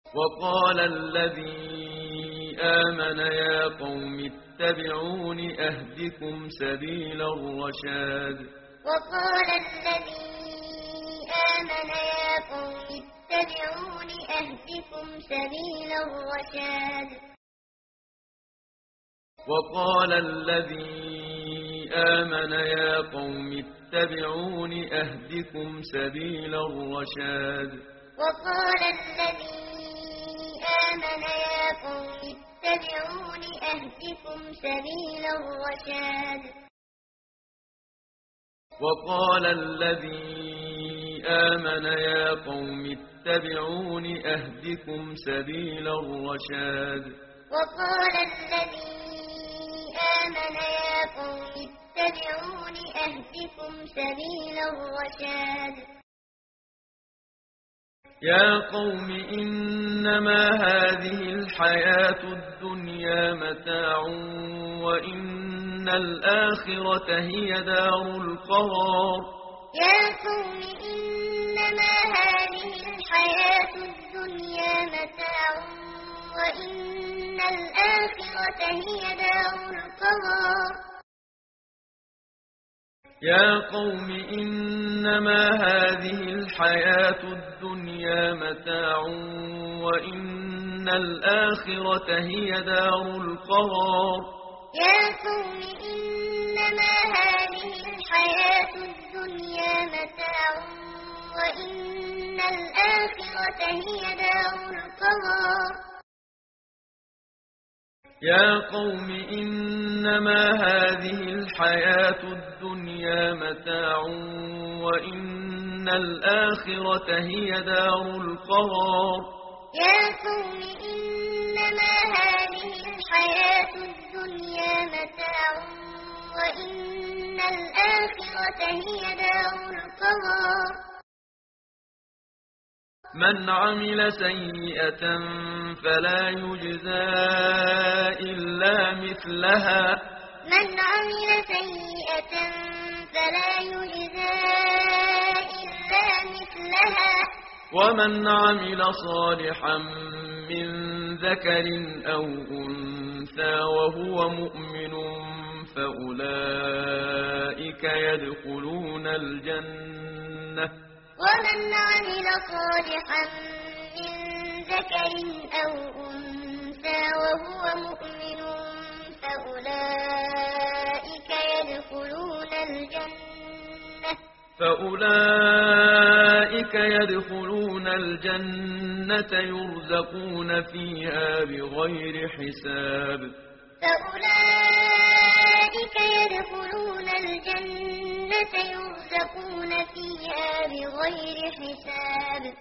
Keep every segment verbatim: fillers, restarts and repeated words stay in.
وقال الذي آمن يا قوم اتبعون أهدكم سبيل الرشاد وقال الذي آمن يا قوم اتبعون أهدكم سبيل الرشاد وقال الذي آمن يا قوم اتبعون أهدكم سبيل الرشاد وقال الذي آمن يا قوم اتبعون أهدكم سبيل الرشاد وقال الذي آمن يا قوم اتبعون أهدكم سبيل الرشاد وقال الذي آمن يا قوم اتبعون أهدكم سبيل الرشاد يا قوم إنما هذه الحياة الدنيا متاع وإن الآخرة هي دار القرار يا قوم إنما هذه الحياة الدنيا متاع وإن الآخرة هي دار القرار يا قوم إنما هذه الحياة الدنيا متاع وإن الآخرة هي دار القرار يا قوم إنما هذه الحياة الدنيا متاع وإن الآخرة هي دار القرار يا قوم إنما هذه الحياة الدنيا متاع وإن الآخرة هي دار القرار يا قوم إنما هذه الحياة الدنيا متاع وإن الآخرة هي دار القرار من عمل سيئة فلا يجزى إلا مثلها من عمل سيئة فلا يجزى إلا مثلها ومن عمل صالحا من ذكر أو أنثى وهو مؤمن فأولئك يدخلون الجنة ومن عمل صالحا من ذكر أو أنثى وهو مؤمن فأولئك يدخلون الجنة فأولئك يدخلون الجنة يرزقون فيها بغير حساب فأولئك يدخلون الجنة يرزقون فيها بغير حساب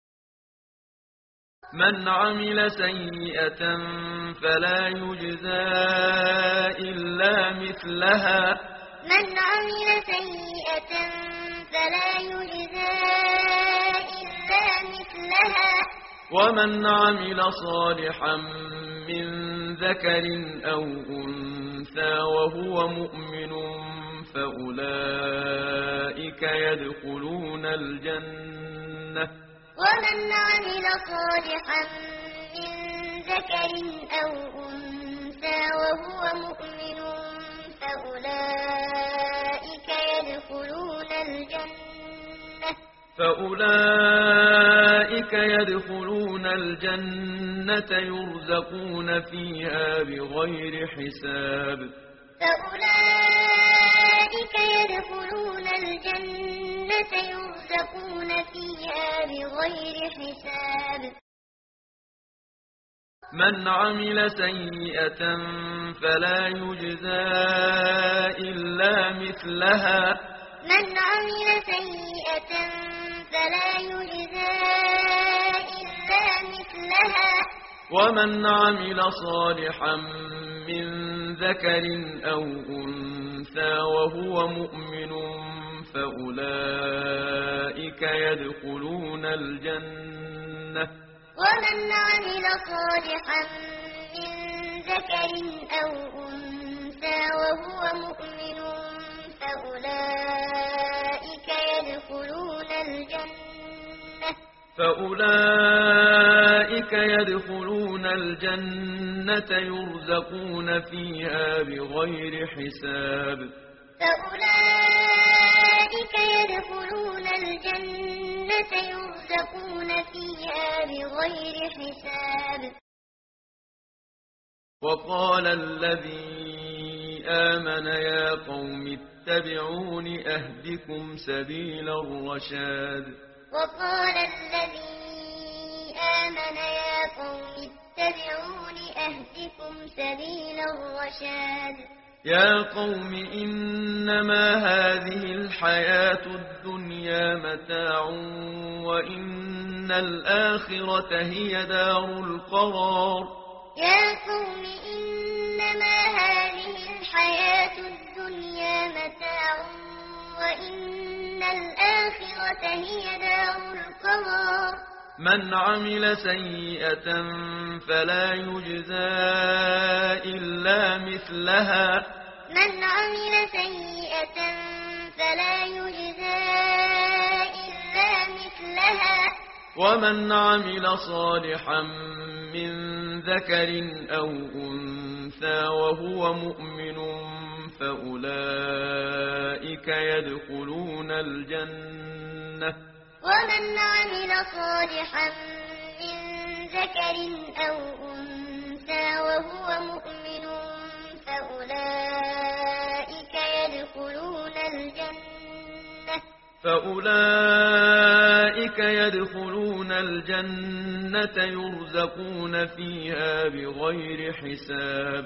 من عمل سيئة فلا يجزى إلا مثلها من عمل سيئة فلا يجزى إلا مثلها ومن عمل صالحا من ذكر أو أنثى وهو مؤمن فأولئك يدخلون الجنة ومن عمل صالحا من ذكر أو أنثى وهو مؤمن فأولئك يدخلون الجنة فأولئك يدخلون الجنة يرزقون فيها بغير حساب فأولئك يدخلون الجنة يرزقون فيها بغير حساب من عمل سيئة فلا يجزى إلا مثلها من عمل سيئة فلا يجزى إلا مثلها ومن عمل صالحا من ذكر أو أنثى وهو مؤمن فأولئك يدخلون الجنة ومن عمل صالحا من ذكر أو أنثى وهو مؤمن فأولئك يدخلون الجنة فأولئك يدخلون الجنة يرزقون فيها بغير حساب فأولئك يدخلون الجنة يرزقون فيها بغير حساب. وقال الذي آمن يا قوم اتبعون أهدكم سبيل الرشاد وقال الذي آمن يا قوم اتبعون أهدكم سبيل الرشاد. يا قوم إنما هذه الحياة الدنيا متاع وإن الآخرة هي دار القرار. يا قوم إنما هذه الحياة الدنيا متاع وإن الآخرة هي دار القرار. من عمل سيئة فلا يجزى إلا مثلها من عمل سيئة فلا يجزى إلا مثلها ومن عمل صالحا من ذكر أو أنثى وهو مؤمن فأولئك يدخلون الجنة ومن عمل صالحا من ذكر أو أنثى وهو مؤمن فأولئك يدخلون الجنة فأولئك يدخلون الجنة يرزقون فيها بغير حساب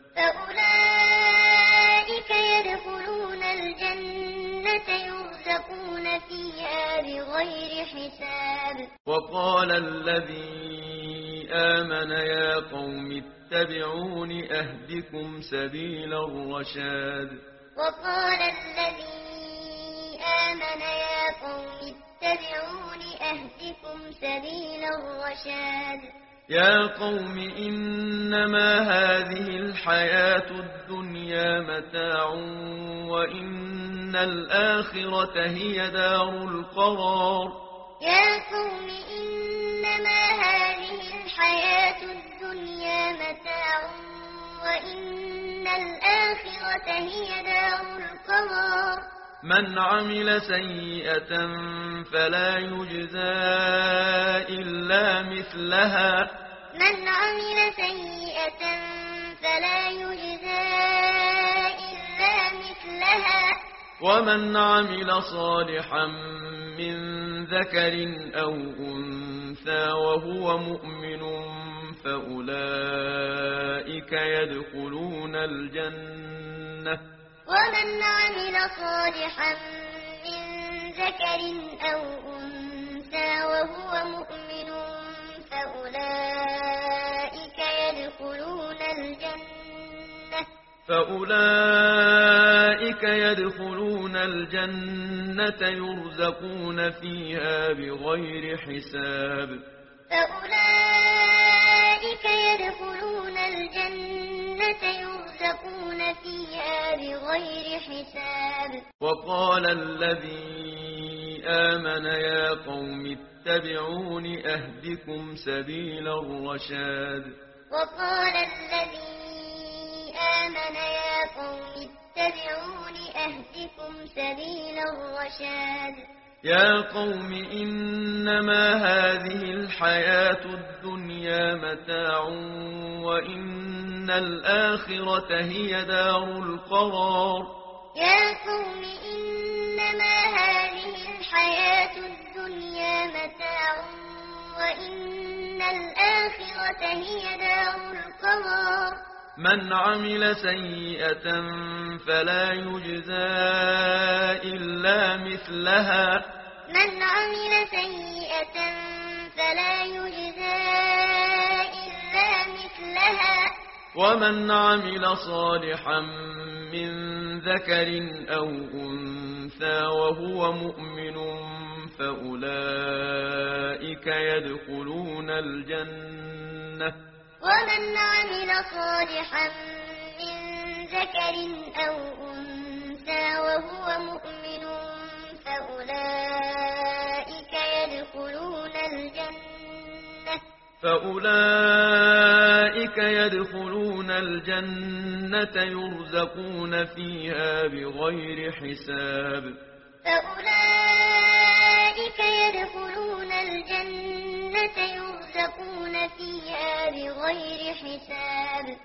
فأولئك يدخلون الجنة يرزقون فيها بغير حساب. وقال الذي آمن يا قوم اتبعون أهدكم سبيل الرشاد وقال الذي آمن يا قوم اتبعون أهدكم سبيل الرشاد. يا قوم إنما هذه الحياة الدنيا متاع وإن الآخرة هي دار القرار. يا قوم إنما هذه الحياة الدنيا متاع وإن الآخرة هي دار القرار. من عمل سيئة فلا يجزى إلا مثلها من عمل سيئة فلا يجزى إلا مثلها ومن عمل صالحا من ذكر أو أنثى وهو مؤمن فأولئك يدخلون الجنة ومن عمل صالحا من ذكر أو أنثى وهو مؤمن فأولئك يدخلون الجنة فأولئك يدخلون الجنة يرزقون فيها بغير حساب فأولئك يدخلون الجنة يرزقون فيها بغير حساب. وقال الذي آمن يا قوم اتبعون أهدكم سبيل الرشاد وقال الذي آمن يا قوم اتبعون أهدكم سبيل الرشاد. يا قوم إنما هذه الحياة الدنيا متاع وإن الآخرة هي دار القرار. يا قوم إنما هذه الحياة الدنيا متاع وإن الآخرة هي دار القرار. من عمل سيئة فلا يجزى إلا مثلها من عمل سيئة فلا يجزى إلا مثلها ومن عمل صالحا من ذكر أو أنثى وهو مؤمن فأولئك يدخلون الجنة ومن عمل صالحا من ذكر أو أنثى وهو مؤمن فأولئك يدخلون الجنة فأولئك يدخلون الجنة يرزقون فيها بغير حساب فأولئك يدخلون الجنة يرزقون فيها بغير حساب